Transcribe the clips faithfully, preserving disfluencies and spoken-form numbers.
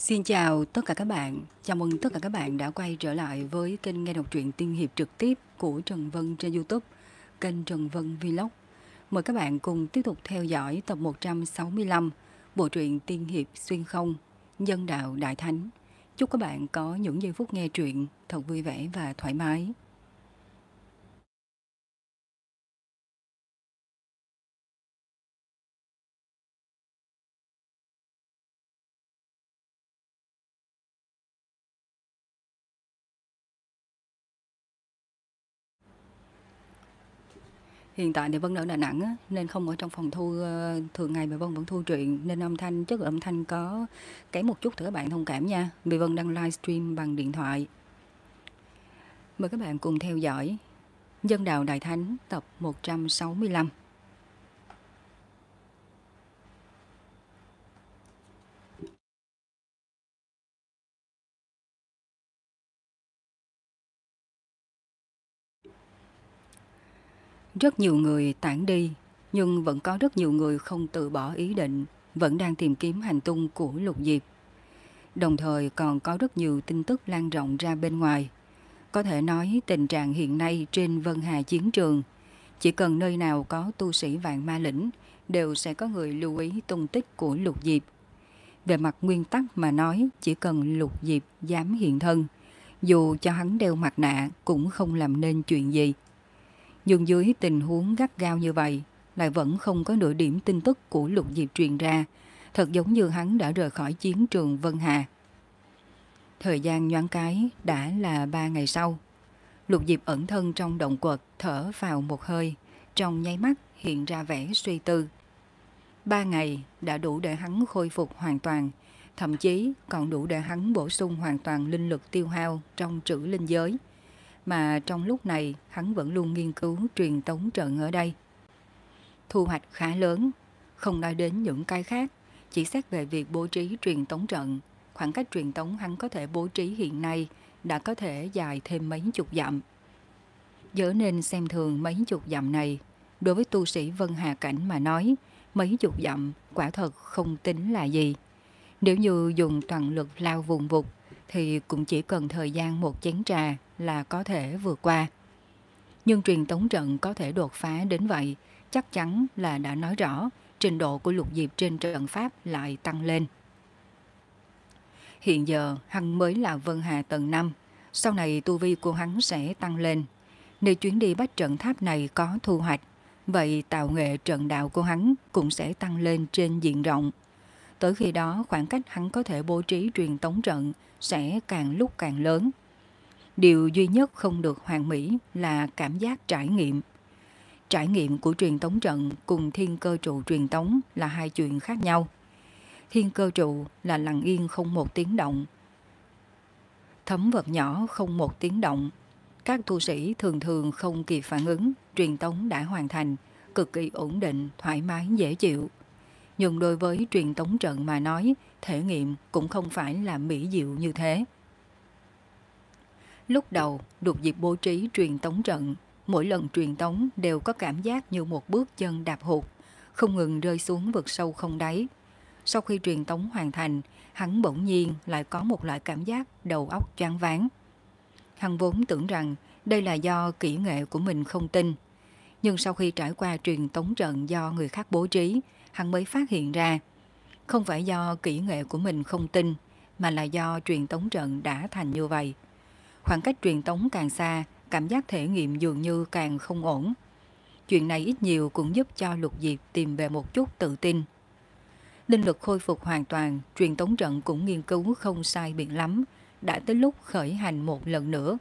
Xin chào tất cả các bạn, chào mừng tất cả các bạn đã quay trở lại với kênh nghe đọc truyện tiên hiệp trực tiếp của Trần Vân trên YouTube, kênh Trần Vân Vlog. Mời các bạn cùng tiếp tục theo dõi tập một trăm sáu mươi lăm, bộ truyện tiên hiệp xuyên không, nhân đạo đại thánh. Chúc các bạn có những giây phút nghe truyện thật vui vẻ và thoải mái. Hiện tại thì Vân ở Đà Nẵng á, nên không ở trong phòng thu ờ, thường ngày mà Vân vẫn thu truyện, nên âm thanh, chất lượng âm thanh có kém một chút thì các bạn thông cảm nha, vì Vân đang livestream bằng điện thoại. Mời các bạn cùng theo dõi Nhân đạo Đại Thánh tập một trăm sáu mươi lăm. Rất nhiều người tản đi, nhưng vẫn có rất nhiều người không từ bỏ ý định, vẫn đang tìm kiếm hành tung của Lục Diệp. Đồng thời còn có rất nhiều tin tức lan rộng ra bên ngoài. Có thể nói tình trạng hiện nay trên Vân Hà chiến trường, chỉ cần nơi nào có tu sĩ Vạn Ma Lĩnh đều sẽ có người lưu ý tung tích của Lục Diệp. Về mặt nguyên tắc mà nói, chỉ cần Lục Diệp dám hiện thân, dù cho hắn đeo mặt nạ cũng không làm nên chuyện gì. Nhưng dưới tình huống gắt gao như vậy, lại vẫn không có nửa điểm tin tức của Lục Diệp truyền ra, thật giống như hắn đã rời khỏi chiến trường Vân Hà. Thời gian nhoáng cái đã là ba ngày sau. Lục Diệp ẩn thân trong động quật, thở vào một hơi, trong nháy mắt hiện ra vẻ suy tư. Ba ngày đã đủ để hắn khôi phục hoàn toàn, thậm chí còn đủ để hắn bổ sung hoàn toàn linh lực tiêu hao trong trữ linh giới. Mà trong lúc này hắn vẫn luôn nghiên cứu truyền tống trận ở đây. Thu hoạch khá lớn, không nói đến những cái khác, chỉ xét về việc bố trí truyền tống trận, khoảng cách truyền tống hắn có thể bố trí hiện nay đã có thể dài thêm mấy chục dặm. Dớ nên xem thường mấy chục dặm này, đối với tu sĩ Vân Hà Cảnh mà nói, mấy chục dặm quả thật không tính là gì. Nếu như dùng toàn lực lao vùng vụt thì cũng chỉ cần thời gian một chén trà là có thể vượt qua. Nhưng truyền tống trận có thể đột phá đến vậy, chắc chắn là đã nói rõ trình độ của Lục Diệp trên trận pháp lại tăng lên. Hiện giờ hắn mới là Vân Hà tầng năm, sau này tu vi của hắn sẽ tăng lên. Nếu chuyến đi bách trận tháp này có thu hoạch, vậy tạo nghệ trận đạo của hắn cũng sẽ tăng lên trên diện rộng. Tới khi đó khoảng cách hắn có thể bố trí truyền tống trận sẽ càng lúc càng lớn. Điều duy nhất không được hoàn mỹ là cảm giác trải nghiệm. Trải nghiệm của truyền tống trận cùng thiên cơ trụ truyền tống là hai chuyện khác nhau. Thiên cơ trụ là lặng yên không một tiếng động. Thấm vật nhỏ không một tiếng động. Các tu sĩ thường thường không kịp phản ứng, truyền tống đã hoàn thành, cực kỳ ổn định, thoải mái, dễ chịu. Nhưng đối với truyền tống trận mà nói, thể nghiệm cũng không phải là mỹ diệu như thế. Lúc đầu, Lục Diệp bố trí truyền tống trận, mỗi lần truyền tống đều có cảm giác như một bước chân đạp hụt, không ngừng rơi xuống vực sâu không đáy. Sau khi truyền tống hoàn thành, hắn bỗng nhiên lại có một loại cảm giác đầu óc choáng váng. Hắn vốn tưởng rằng đây là do kỹ nghệ của mình không tin, nhưng sau khi trải qua truyền tống trận do người khác bố trí, hắn mới phát hiện ra, không phải do kỹ nghệ của mình không tin, mà là do truyền tống trận đã thành như vậy. Khoảng cách truyền tống càng xa, cảm giác thể nghiệm dường như càng không ổn. Chuyện này ít nhiều cũng giúp cho Lục Diệp tìm về một chút tự tin. Linh lực khôi phục hoàn toàn, truyền tống trận cũng nghiên cứu không sai biệt lắm, đã tới lúc khởi hành một lần nữa.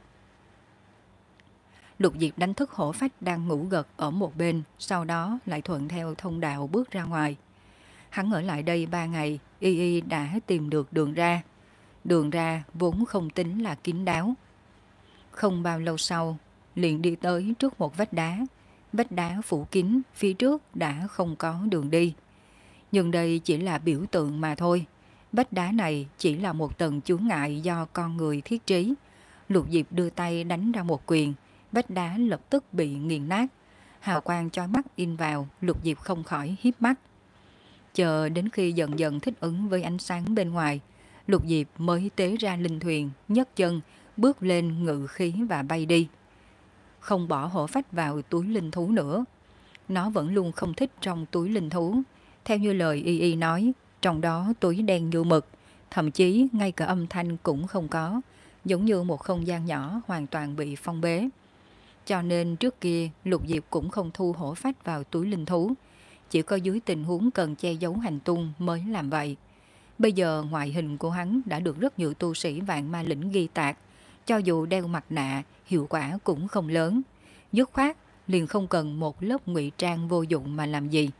Lục Diệp đánh thức hổ phách đang ngủ gật ở một bên, sau đó lại thuận theo thông đạo bước ra ngoài. Hắn ở lại đây ba ngày, y y đã tìm được đường ra. Đường ra vốn không tính là kín đáo. Không bao lâu sau, liền đi tới trước một vách đá. Vách đá phủ kín, phía trước đã không có đường đi. Nhưng đây chỉ là biểu tượng mà thôi. Vách đá này chỉ là một tầng chướng ngại do con người thiết trí. Lục Diệp đưa tay đánh ra một quyền, vách đá lập tức bị nghiền nát. Hào quang chói mắt in vào, Lục Diệp không khỏi híp mắt. Chờ đến khi dần dần thích ứng với ánh sáng bên ngoài, Lục Diệp mới tế ra linh thuyền, nhấc chân, bước lên ngự khí và bay đi. Không bỏ hổ phách vào túi linh thú nữa. Nó vẫn luôn không thích trong túi linh thú. Theo như lời Y Y nói, trong đó túi đen như mực, thậm chí ngay cả âm thanh cũng không có, giống như một không gian nhỏ hoàn toàn bị phong bế. Cho nên trước kia Lục Diệp cũng không thu hổ phách vào túi linh thú, chỉ có dưới tình huống cần che giấu hành tung mới làm vậy. Bây giờ ngoại hình của hắn đã được rất nhiều tu sĩ vạn ma lĩnh ghi tạc, cho dù đeo mặt nạ, hiệu quả cũng không lớn. Dứt khoát, liền không cần một lớp ngụy trang vô dụng mà làm gì.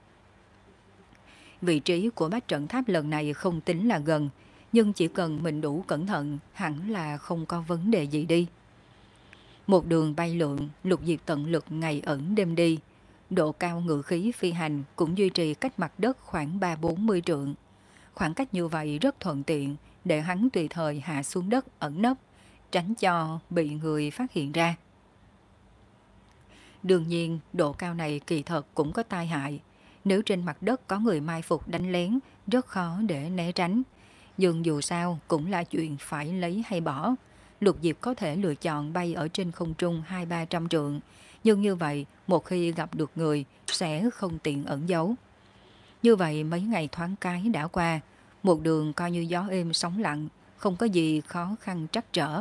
Vị trí của bách trận tháp lần này không tính là gần, nhưng chỉ cần mình đủ cẩn thận, hẳn là không có vấn đề gì đi. Một đường bay lượn, Lục Diệp tận lực ngày ẩn đêm đi. Độ cao ngự khí phi hành cũng duy trì cách mặt đất khoảng ba bốn mươi trượng. Khoảng cách như vậy rất thuận tiện để hắn tùy thời hạ xuống đất ẩn nấp, tránh cho bị người phát hiện ra. Đương nhiên, độ cao này kỳ thật cũng có tai hại. Nếu trên mặt đất có người mai phục đánh lén, rất khó để né tránh. Nhưng dù sao cũng là chuyện phải lấy hay bỏ. Lục Diệp có thể lựa chọn bay ở trên không trung hai ba trăm trượng. Nhưng như vậy, một khi gặp được người, sẽ không tiện ẩn giấu. Như vậy mấy ngày thoáng cái đã qua, một đường coi như gió êm sóng lặng, không có gì khó khăn trắc trở.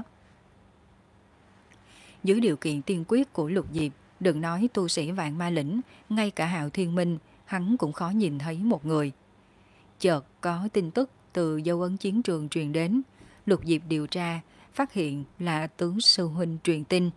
Dưới điều kiện tiên quyết của Lục Diệp, đừng nói tu sĩ vạn ma lĩnh, ngay cả Hạo Thiên Minh, hắn cũng khó nhìn thấy một người. Chợt có tin tức từ dấu ấn chiến trường truyền đến, Lục Diệp điều tra, phát hiện là tướng sư huynh truyền tin.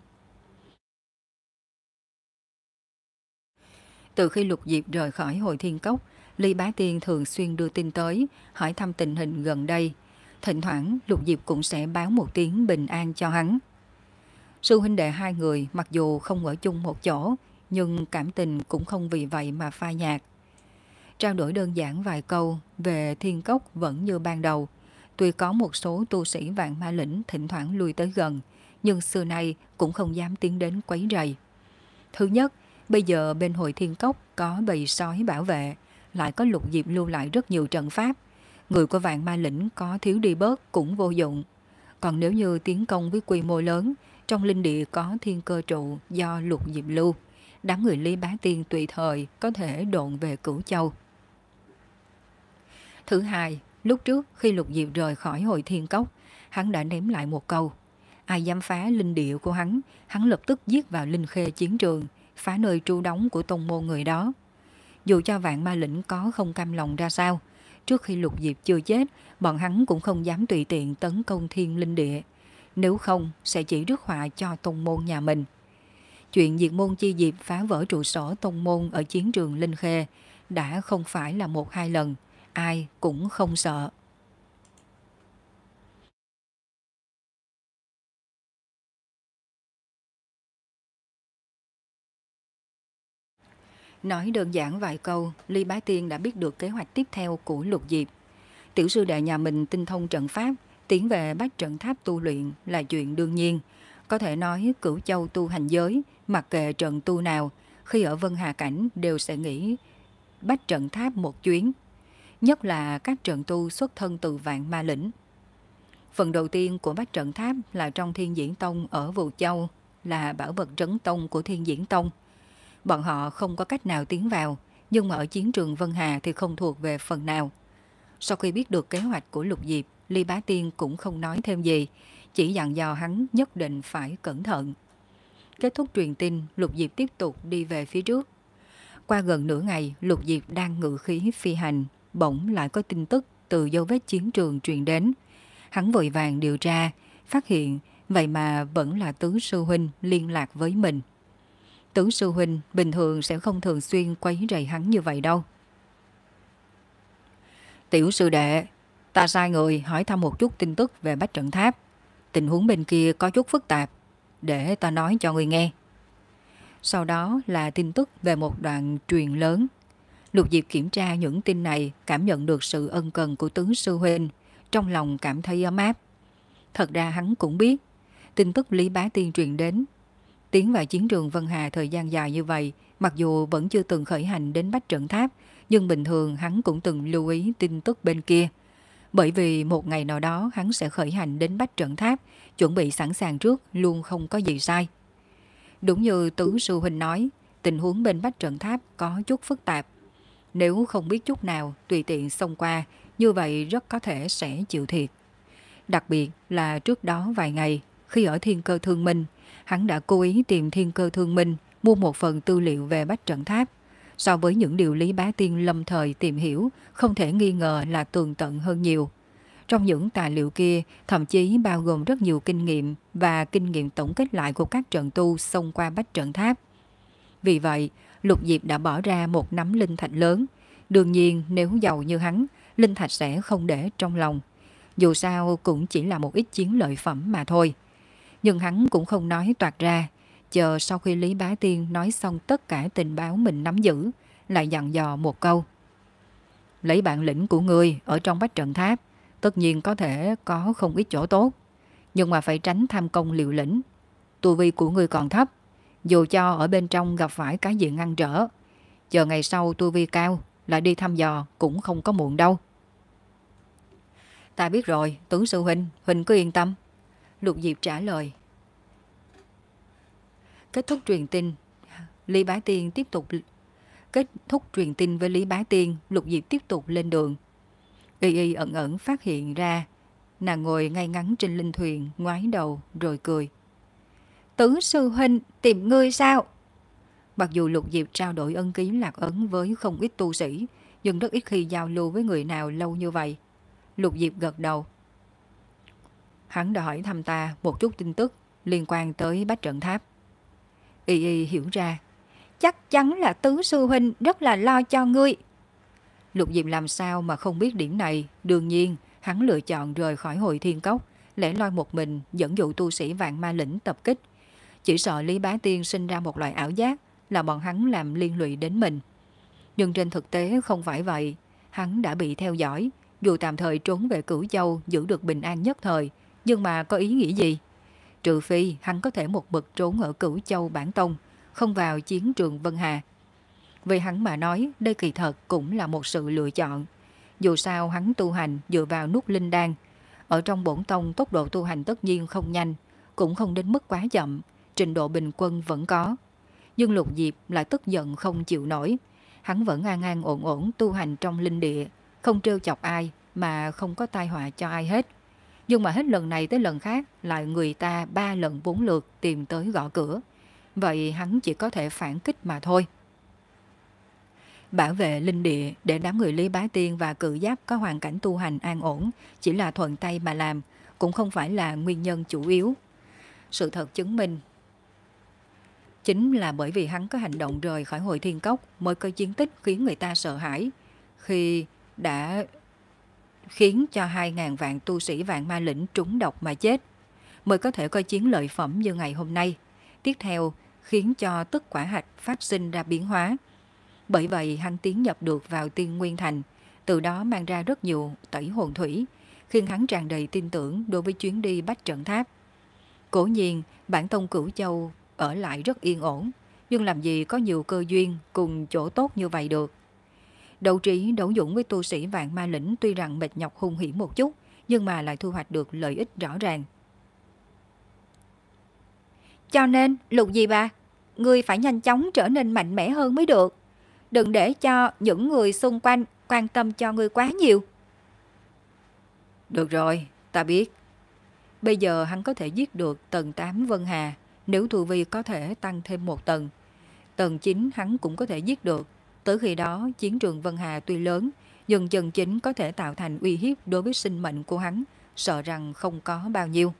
Từ khi Lục Diệp rời khỏi Hồi Thiên Cốc, Ly Bá Tiên thường xuyên đưa tin tới, hỏi thăm tình hình gần đây. Thỉnh thoảng Lục Diệp cũng sẽ báo một tiếng bình an cho hắn. Sư huynh đệ hai người mặc dù không ở chung một chỗ, nhưng cảm tình cũng không vì vậy mà phai nhạt. Trao đổi đơn giản vài câu về Thiên Cốc vẫn như ban đầu. Tuy có một số tu sĩ vạn ma lĩnh thỉnh thoảng lui tới gần, nhưng xưa nay cũng không dám tiến đến quấy rầy. Thứ nhất, bây giờ bên Hồi Thiên Cốc có bầy sói bảo vệ, lại có Lục Diệp lưu lại rất nhiều trận pháp. Người của vạn ma lĩnh có thiếu đi bớt cũng vô dụng. Còn nếu như tiến công với quy mô lớn, trong linh địa có thiên cơ trụ do Lục Diệp lưu, đám người Ly Bá Tiên tùy thời có thể độn về Cửu Châu. Thứ hai, lúc trước khi Lục Diệp rời khỏi Hồi Thiên Cốc, hắn đã ném lại một câu. Ai dám phá linh địa của hắn, hắn lập tức giết vào linh khê chiến trường, phá nơi tru đóng của tông môn người đó. Dù cho vạn ma lĩnh có không cam lòng ra sao, trước khi Lục Diệp chưa chết, bọn hắn cũng không dám tùy tiện tấn công thiên linh địa. Nếu không, sẽ chỉ rước họa cho tông môn nhà mình. Chuyện diệt môn chi diệp phá vỡ trụ sở tông môn ở chiến trường Linh Khê đã không phải là một hai lần, ai cũng không sợ. Nói đơn giản vài câu, Ly Bá Tiên đã biết được kế hoạch tiếp theo của Lục Diệp. Tiểu sư đệ nhà mình tinh thông trận pháp, tiến về bách trận tháp tu luyện là chuyện đương nhiên. Có thể nói Cửu Châu tu hành giới, mặc kệ trận tu nào, khi ở Vân Hà Cảnh đều sẽ nghĩ bách trận tháp một chuyến. Nhất là các trận tu xuất thân từ vạn ma lĩnh. Phần đầu tiên của bách trận tháp là trong Thiên Diễn Tông ở Vũ Châu, là bảo vật trấn tông của Thiên Diễn Tông. Bọn họ không có cách nào tiến vào, nhưng mà ở chiến trường Vân Hà thì không thuộc về phần nào. Sau khi biết được kế hoạch của Lục Diệp, Ly Bá Tiên cũng không nói thêm gì, chỉ dặn dò hắn nhất định phải cẩn thận. Kết thúc truyền tin, Lục Diệp tiếp tục đi về phía trước. Qua gần nửa ngày, Lục Diệp đang ngự khí phi hành, bỗng lại có tin tức từ dấu vết chiến trường truyền đến. Hắn vội vàng điều tra, phát hiện vậy mà vẫn là Tứ sư huynh liên lạc với mình. Tứ sư huynh bình thường sẽ không thường xuyên quấy rầy hắn như vậy đâu. Tiểu sư đệ, ta sai người hỏi thăm một chút tin tức về bách trận tháp. Tình huống bên kia có chút phức tạp, để ta nói cho người nghe. Sau đó là tin tức về một đoạn truyền lớn. Lục Diệp kiểm tra những tin này, cảm nhận được sự ân cần của Tứ sư huynh, trong lòng cảm thấy ấm áp. Thật ra hắn cũng biết, tin tức Lý Bá Tiên truyền đến. Tiến vào chiến trường Vân Hà thời gian dài như vậy, mặc dù vẫn chưa từng khởi hành đến bách trận tháp, nhưng bình thường hắn cũng từng lưu ý tin tức bên kia. Bởi vì một ngày nào đó hắn sẽ khởi hành đến Bách Trận Tháp, chuẩn bị sẵn sàng trước luôn không có gì sai. Đúng như Tứ Sư Huynh nói, tình huống bên Bách Trận Tháp có chút phức tạp. Nếu không biết chút nào tùy tiện xông qua, như vậy rất có thể sẽ chịu thiệt. Đặc biệt là trước đó vài ngày, khi ở Thiên Cơ Thương Minh, hắn đã cố ý tìm Thiên Cơ Thương Minh mua một phần tư liệu về Bách Trận Tháp. So với những điều Lý Bá Tiên lâm thời tìm hiểu, không thể nghi ngờ là tường tận hơn nhiều. Trong những tài liệu kia, thậm chí bao gồm rất nhiều kinh nghiệm và kinh nghiệm tổng kết lại của các trận tu xông qua Bách Trận Tháp. Vì vậy, Lục Diệp đã bỏ ra một nắm linh thạch lớn. Đương nhiên, nếu giàu như hắn, linh thạch sẽ không để trong lòng. Dù sao cũng chỉ là một ít chiến lợi phẩm mà thôi. Nhưng hắn cũng không nói toạc ra, chờ sau khi Lý Bá Tiên nói xong tất cả tình báo mình nắm giữ, lại dặn dò một câu. Lấy bản lĩnh của ngươi ở trong Bách Trận Tháp, tất nhiên có thể có không ít chỗ tốt, nhưng mà phải tránh tham công liều lĩnh. Tu vi của ngươi còn thấp, dù cho ở bên trong gặp phải cái gì ngăn trở, chờ ngày sau tu vi cao lại đi thăm dò cũng không có muộn đâu. Ta biết rồi, Tứ Sư Huynh, Huynh cứ yên tâm. Lục Diệp trả lời. Kết thúc truyền tin, Lý Bá Tiên tiếp tục kết thúc truyền tin với Lý Bá Tiên, Lục Diệp tiếp tục lên đường. Y Y ẩn ẩn phát hiện ra, nàng ngồi ngay ngắn trên linh thuyền, ngoái đầu rồi cười. Tứ Sư Huynh tìm ngươi sao? Mặc dù Lục Diệp trao đổi ân ký lạc ấn với không ít tu sĩ, nhưng rất ít khi giao lưu với người nào lâu như vậy. Lục Diệp gật đầu. Hắn đã hỏi thăm ta một chút tin tức liên quan tới Bách Trận Tháp. Y Y hiểu ra. Chắc chắn là Tứ Sư Huynh rất là lo cho ngươi. Lục Diệp làm sao mà không biết điểm này. Đương nhiên, hắn lựa chọn rời khỏi Hội Thiên Cốc, lẻ loi một mình dẫn dụ tu sĩ Vạn Ma Lĩnh tập kích. Chỉ sợ Lý Bá Tiên sinh ra một loại ảo giác là bọn hắn làm liên lụy đến mình. Nhưng trên thực tế không phải vậy. Hắn đã bị theo dõi, dù tạm thời trốn về Cửu Châu giữ được bình an nhất thời, nhưng mà có ý nghĩa gì? Trừ phi hắn có thể một mực trốn ở Cửu Châu Bản Tông, không vào chiến trường Vân Hà. Vì hắn mà nói, đây kỳ thật cũng là một sự lựa chọn. Dù sao hắn tu hành dựa vào nút linh đan. Ở trong bổn tông tốc độ tu hành tất nhiên không nhanh, cũng không đến mức quá chậm, trình độ bình quân vẫn có. Nhưng Lục Diệp lại tức giận không chịu nổi. Hắn vẫn an an ổn ổn tu hành trong linh địa, không trêu chọc ai mà không có tai họa cho ai hết. Nhưng mà hết lần này tới lần khác lại người ta ba lần bốn lượt tìm tới gõ cửa. Vậy hắn chỉ có thể phản kích mà thôi. Bảo vệ linh địa để đám người Lý Bá Tiên và Cự Giáp có hoàn cảnh tu hành an ổn chỉ là thuận tay mà làm, cũng không phải là nguyên nhân chủ yếu. Sự thật chứng minh, chính là bởi vì hắn có hành động rời khỏi Hội Thiên Cốc mới có chiến tích khiến người ta sợ hãi, khi đã khiến cho hai ngàn vạn tu sĩ Vạn Ma Lĩnh trúng độc mà chết, mới có thể có chiến lợi phẩm như ngày hôm nay. Tiếp theo, khiến cho tức quả hạch phát sinh ra biến hóa. Bởi vậy hắn tiến nhập được vào Tiên Nguyên Thành, từ đó mang ra rất nhiều tẩy hồn thủy, khiến hắn tràn đầy tin tưởng đối với chuyến đi Bách Trận Tháp. Cố nhiên, bản tông Cửu Châu ở lại rất yên ổn, nhưng làm gì có nhiều cơ duyên cùng chỗ tốt như vậy được. Đấu trí đấu dũng với tu sĩ Vạn Ma Lĩnh tuy rằng mệt nhọc hung hiểm một chút, nhưng mà lại thu hoạch được lợi ích rõ ràng. Cho nên, Lục Diệp à, ngươi phải nhanh chóng trở nên mạnh mẽ hơn mới được. Đừng để cho những người xung quanh quan tâm cho ngươi quá nhiều. Được rồi, ta biết. Bây giờ hắn có thể giết được tầng tám Vân Hà, nếu tu vi có thể tăng thêm một tầng. Tầng chín hắn cũng có thể giết được. Tới khi đó, chiến trường Vân Hà tuy lớn, nhưng chân chính có thể tạo thành uy hiếp đối với sinh mệnh của hắn, sợ rằng không có bao nhiêu.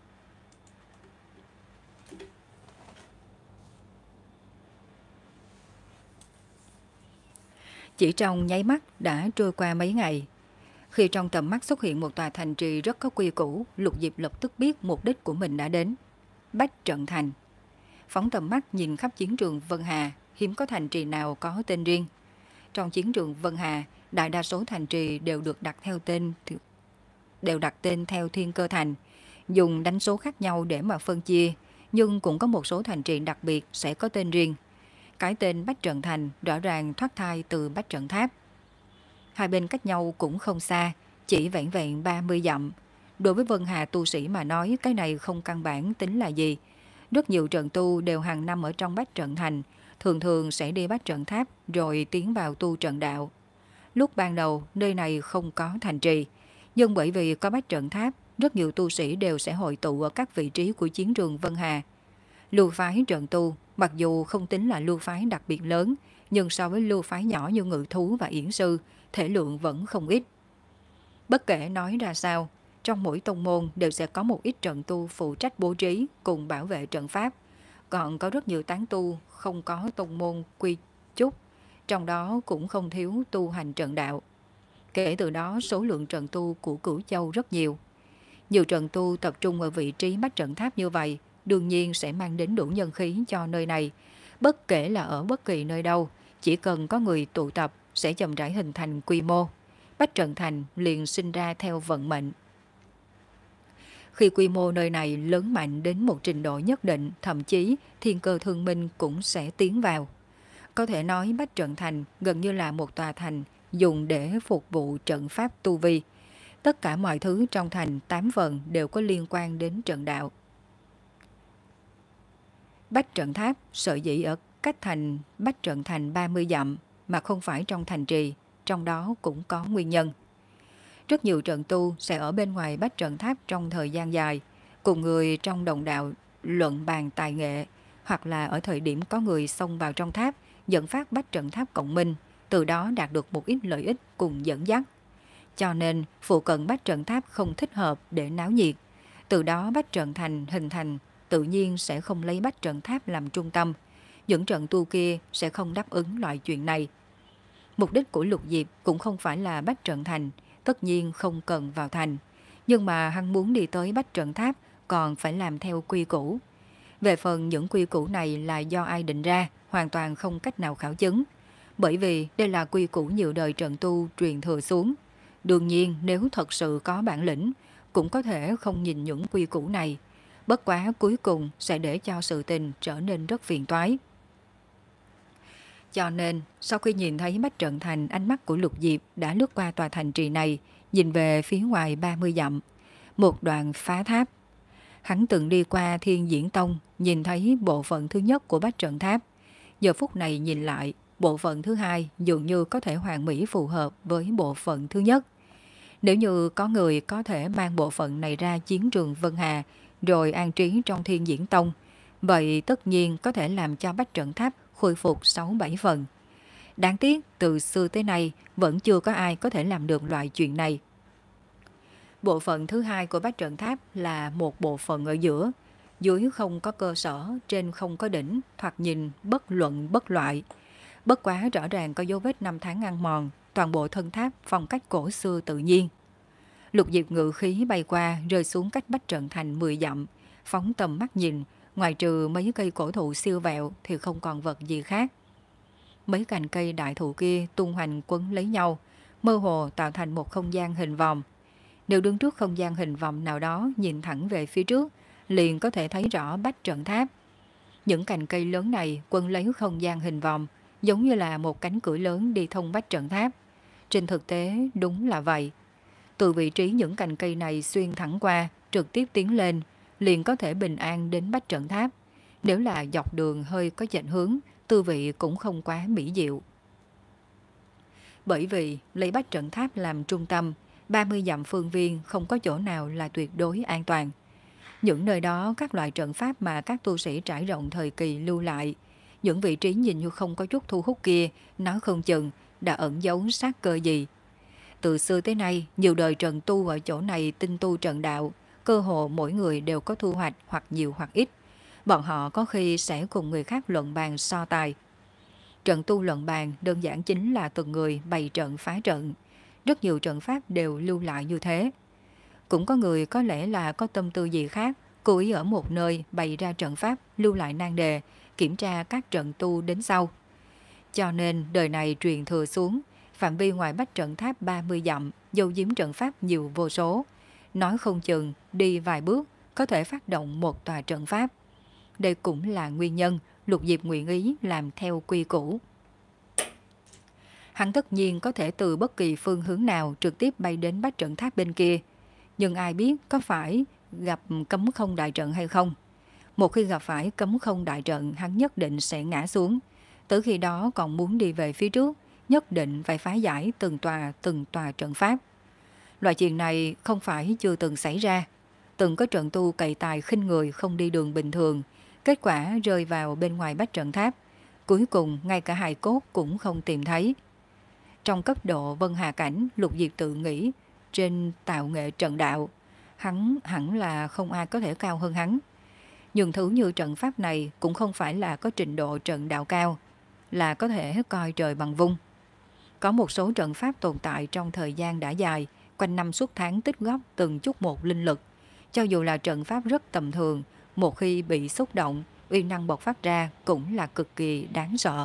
Chỉ trong nháy mắt đã trôi qua mấy ngày. Khi trong tầm mắt xuất hiện một tòa thành trì rất có quy củ, Lục Diệp lập tức biết mục đích của mình đã đến. Bách Trận Thành. Phóng tầm mắt nhìn khắp chiến trường Vân Hà, hiếm có thành trì nào có tên riêng. Trong chiến trường Vân Hà, đại đa số thành trì đều được đặt theo tên đều đặt tên theo Thiên Cơ Thành, dùng đánh số khác nhau để mà phân chia, nhưng cũng có một số thành trì đặc biệt sẽ có tên riêng. Cái tên Bách Trận Thành rõ ràng thoát thai từ Bách Trận Tháp. Hai bên cách nhau cũng không xa, chỉ vẹn vẹn ba mươi dặm. Đối với Vân Hà tu sĩ mà nói, cái này không căn bản tính là gì. Rất nhiều trận tu đều hàng năm ở trong bách trận thành, thường thường sẽ đi bách trận tháp rồi tiến vào tu trận đạo. Lúc ban đầu, nơi này không có thành trì, nhưng bởi vì có bách trận tháp, rất nhiều tu sĩ đều sẽ hội tụ ở các vị trí của chiến trường Vân Hà. Lưu phái trận tu, mặc dù không tính là lưu phái đặc biệt lớn, nhưng so với lưu phái nhỏ như Ngự Thú và Yển Sư, thể lượng vẫn không ít. Bất kể nói ra sao, trong mỗi tông môn đều sẽ có một ít trận tu phụ trách bố trí cùng bảo vệ trận pháp, còn có rất nhiều tán tu không có tông môn quy chúc, trong đó cũng không thiếu tu hành trận đạo. Kể từ đó số lượng trận tu của Cửu Châu rất nhiều. Nhiều trận tu tập trung ở vị trí bách trận tháp như vậy, đương nhiên sẽ mang đến đủ nhân khí cho nơi này. Bất kể là ở bất kỳ nơi đâu, chỉ cần có người tụ tập sẽ chậm rãi hình thành quy mô. Bách trận thành liền sinh ra theo vận mệnh. Khi quy mô nơi này lớn mạnh đến một trình độ nhất định, thậm chí thiên cơ thương minh cũng sẽ tiến vào. Có thể nói bách trận thành gần như là một tòa thành dùng để phục vụ trận pháp tu vi. Tất cả mọi thứ trong thành tám phần đều có liên quan đến trận đạo. Bách trận tháp sở dĩ ở cách thành bách trận thành ba mươi dặm mà không phải trong thành trì, trong đó cũng có nguyên nhân. Rất nhiều trận tu sẽ ở bên ngoài bách trận tháp trong thời gian dài, cùng người trong đồng đạo luận bàn tài nghệ, hoặc là ở thời điểm có người xông vào trong tháp, dẫn phát bách trận tháp cộng minh, từ đó đạt được một ít lợi ích cùng dẫn dắt. Cho nên phụ cận bách trận tháp không thích hợp để náo nhiệt, từ đó bách trận thành hình thành tự nhiên sẽ không lấy bách trận tháp làm trung tâm, những trận tu kia sẽ không đáp ứng loại chuyện này. Mục đích của Lục Diệp cũng không phải là bách trận thành, tất nhiên không cần vào thành, nhưng mà hắn muốn đi tới bách trận tháp còn phải làm theo quy củ. Về phần những quy củ này là do ai định ra, hoàn toàn không cách nào khảo chứng, bởi vì đây là quy củ nhiều đời trận tu truyền thừa xuống. Đương nhiên nếu thật sự có bản lĩnh, cũng có thể không nhìn những quy củ này, bất quá cuối cùng sẽ để cho sự tình trở nên rất phiền toái. Cho nên, sau khi nhìn thấy bách trận thành, ánh mắt của Lục Diệp đã lướt qua tòa thành trì này, nhìn về phía ngoài ba mươi dặm, một đoạn phá tháp. Hắn từng đi qua Thiên Diễn Tông, nhìn thấy bộ phận thứ nhất của bách trận tháp. Giờ phút này nhìn lại, bộ phận thứ hai dường như có thể hoàn mỹ phù hợp với bộ phận thứ nhất. Nếu như có người có thể mang bộ phận này ra chiến trường Vân Hà, rồi an trí trong Thiên Diễn Tông, vậy tất nhiên có thể làm cho bách trận tháp khôi phục sáu bảy phần. Đáng tiếc từ xưa tới nay vẫn chưa có ai có thể làm được loại chuyện này. Bộ phận thứ hai của bách trận tháp là một bộ phận ở giữa, dưới không có cơ sở, trên không có đỉnh, thoạt nhìn bất luận bất loại. Bất quá rõ ràng có dấu vết năm tháng ăn mòn, toàn bộ thân tháp phong cách cổ xưa tự nhiên. Lục Diệp ngự khí bay qua, rơi xuống cách bách trận thành mười dặm, phóng tầm mắt nhìn, ngoài trừ mấy cây cổ thụ siêu vẹo thì không còn vật gì khác. Mấy cành cây đại thụ kia tung hoành quấn lấy nhau, mơ hồ tạo thành một không gian hình vòng. Nếu đứng trước không gian hình vòng nào đó nhìn thẳng về phía trước, liền có thể thấy rõ bách trận tháp. Những cành cây lớn này quấn lấy không gian hình vòng, giống như là một cánh cửa lớn đi thông bách trận tháp. Trên thực tế đúng là vậy. Từ vị trí những cành cây này xuyên thẳng qua, trực tiếp tiến lên, liền có thể bình an đến bách trận tháp. Nếu là dọc đường hơi có chệch hướng, tư vị cũng không quá mỹ diệu. Bởi vì lấy bách trận tháp làm trung tâm, ba mươi dặm phương viên không có chỗ nào là tuyệt đối an toàn. Những nơi đó các loại trận pháp mà các tu sĩ trải rộng thời kỳ lưu lại, những vị trí nhìn như không có chút thu hút kia, nó không chừng đã ẩn giấu sát cơ gì. Từ xưa tới nay, nhiều đời trận tu ở chỗ này tinh tu trận đạo, cơ hồ mỗi người đều có thu hoạch hoặc nhiều hoặc ít. Bọn họ có khi sẽ cùng người khác luận bàn so tài. Trận tu luận bàn đơn giản chính là từng người bày trận phá trận. Rất nhiều trận pháp đều lưu lại như thế. Cũng có người có lẽ là có tâm tư gì khác, cố ý ở một nơi bày ra trận pháp lưu lại nan đề, kiểm tra các trận tu đến sau. Cho nên đời này truyền thừa xuống, phạm vi ngoài bách trận tháp ba mươi dặm, dấu giếm trận pháp nhiều vô số. Nói không chừng, đi vài bước, có thể phát động một tòa trận pháp. Đây cũng là nguyên nhân Lục Diệp nguyện ý làm theo quy củ. Hắn tất nhiên có thể từ bất kỳ phương hướng nào trực tiếp bay đến bách trận tháp bên kia. Nhưng ai biết có phải gặp cấm không đại trận hay không? Một khi gặp phải cấm không đại trận, hắn nhất định sẽ ngã xuống. Từ khi đó còn muốn đi về phía trước, nhất định phải phá giải từng tòa từng tòa trận pháp. Loại chuyện này không phải chưa từng xảy ra. Từng có trận tu cày tài khinh người không đi đường bình thường, kết quả rơi vào bên ngoài bách trận tháp. Cuối cùng ngay cả hài cốt cũng không tìm thấy. Trong cấp độ Vân Hà Cảnh, Lục Diệp tự nghĩ trên tạo nghệ trận đạo, hắn hẳn là không ai có thể cao hơn hắn. Nhưng thứ như trận pháp này cũng không phải là có trình độ trận đạo cao, là có thể coi trời bằng vung. Có một số trận pháp tồn tại trong thời gian đã dài, quanh năm suốt tháng tích góp từng chút một linh lực. Cho dù là trận pháp rất tầm thường, một khi bị xúc động, uy năng bộc phát ra cũng là cực kỳ đáng sợ.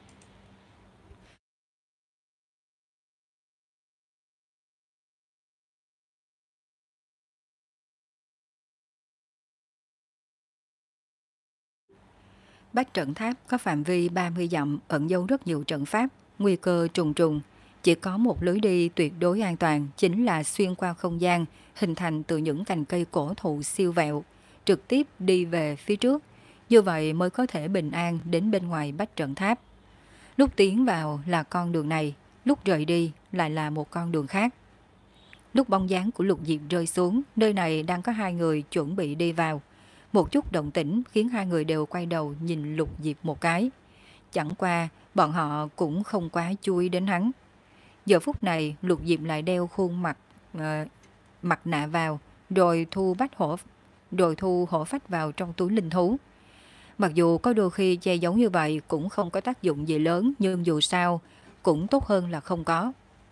Bách trận tháp có phạm vi ba mươi dặm, ẩn giấu rất nhiều trận pháp, nguy cơ trùng trùng. Chỉ có một lối đi tuyệt đối an toàn, chính là xuyên qua không gian, hình thành từ những cành cây cổ thụ siêu vẹo, trực tiếp đi về phía trước. Như vậy mới có thể bình an đến bên ngoài bách trận tháp. Lúc tiến vào là con đường này, lúc rời đi lại là một con đường khác. Lúc bóng dáng của Lục Diệp rơi xuống, nơi này đang có hai người chuẩn bị đi vào. Một chút động tĩnh khiến hai người đều quay đầu nhìn Lục Diệp một cái. Chẳng qua, bọn họ cũng không quá chú ý đến hắn. Giờ phút này, Lục Diệp lại đeo khuôn mặt uh, mặt nạ vào, rồi thu bách hổ, rồi thu hổ phách vào trong túi linh thú. Mặc dù có đôi khi che giấu như vậy cũng không có tác dụng gì lớn, nhưng dù sao cũng tốt hơn là không có.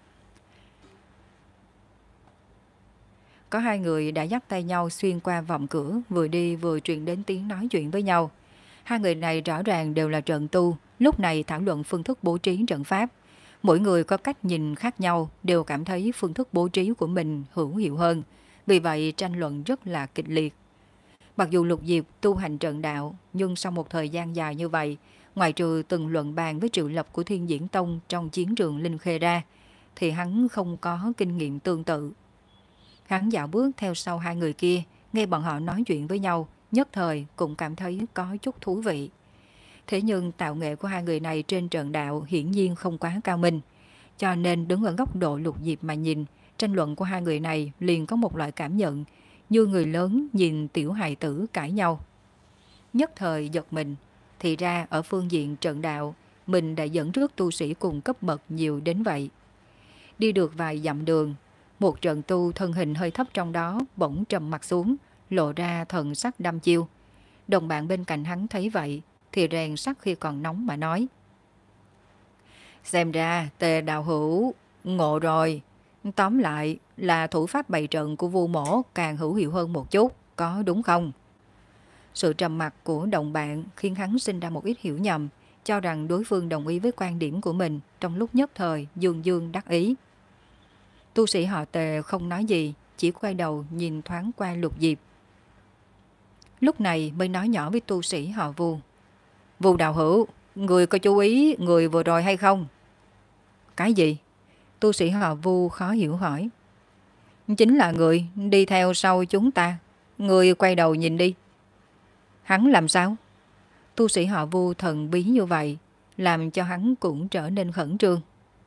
Có hai người đã dắt tay nhau xuyên qua vòng cửa, vừa đi vừa truyền đến tiếng nói chuyện với nhau. Hai người này rõ ràng đều là trận tu, lúc này thảo luận phương thức bố trí trận pháp. Mỗi người có cách nhìn khác nhau, đều cảm thấy phương thức bố trí của mình hữu hiệu hơn. Vì vậy tranh luận rất là kịch liệt. Mặc dù Lục Diệp tu hành trận đạo, nhưng sau một thời gian dài như vậy, ngoài trừ từng luận bàn với Triệu Lập của Thiên Diễn Tông trong chiến trường Linh Khê ra, thì hắn không có kinh nghiệm tương tự. Hắn dạo bước theo sau hai người kia, nghe bọn họ nói chuyện với nhau, nhất thời cũng cảm thấy có chút thú vị. Thế nhưng tạo nghệ của hai người này trên trận đạo hiển nhiên không quá cao minh, cho nên đứng ở góc độ Lục Diệp mà nhìn, tranh luận của hai người này liền có một loại cảm nhận như người lớn nhìn tiểu hài tử cãi nhau. Nhất thời giật mình, thì ra ở phương diện trận đạo, mình đã dẫn trước tu sĩ cùng cấp bậc nhiều đến vậy. Đi được vài dặm đường, một trận tu thân hình hơi thấp trong đó bỗng trầm mặt xuống, lộ ra thần sắc đăm chiêu. Đồng bạn bên cạnh hắn thấy vậy, thì rèn sắc khi còn nóng mà nói: Xem ra Tề đạo hữu ngộ rồi. Tóm lại là thủ pháp bày trận của Vu Mỗ càng hữu hiệu hơn một chút, có đúng không? Sự trầm mặc của đồng bạn khiến hắn sinh ra một ít hiểu nhầm, cho rằng đối phương đồng ý với quan điểm của mình, trong lúc nhất thời dương dương đắc ý. Tu sĩ họ Tề không nói gì, chỉ quay đầu nhìn thoáng qua Lục Diệp. Lúc này mới nói nhỏ với tu sĩ họ Vu: Vu đạo hữu, người có chú ý người vừa rồi hay không? Cái gì? Tu sĩ họ Vu khó hiểu hỏi. Chính là người đi theo sau chúng ta. Người quay đầu nhìn đi. Hắn làm sao? Tu sĩ họ Vu thần bí như vậy, làm cho hắn cũng trở nên khẩn trương.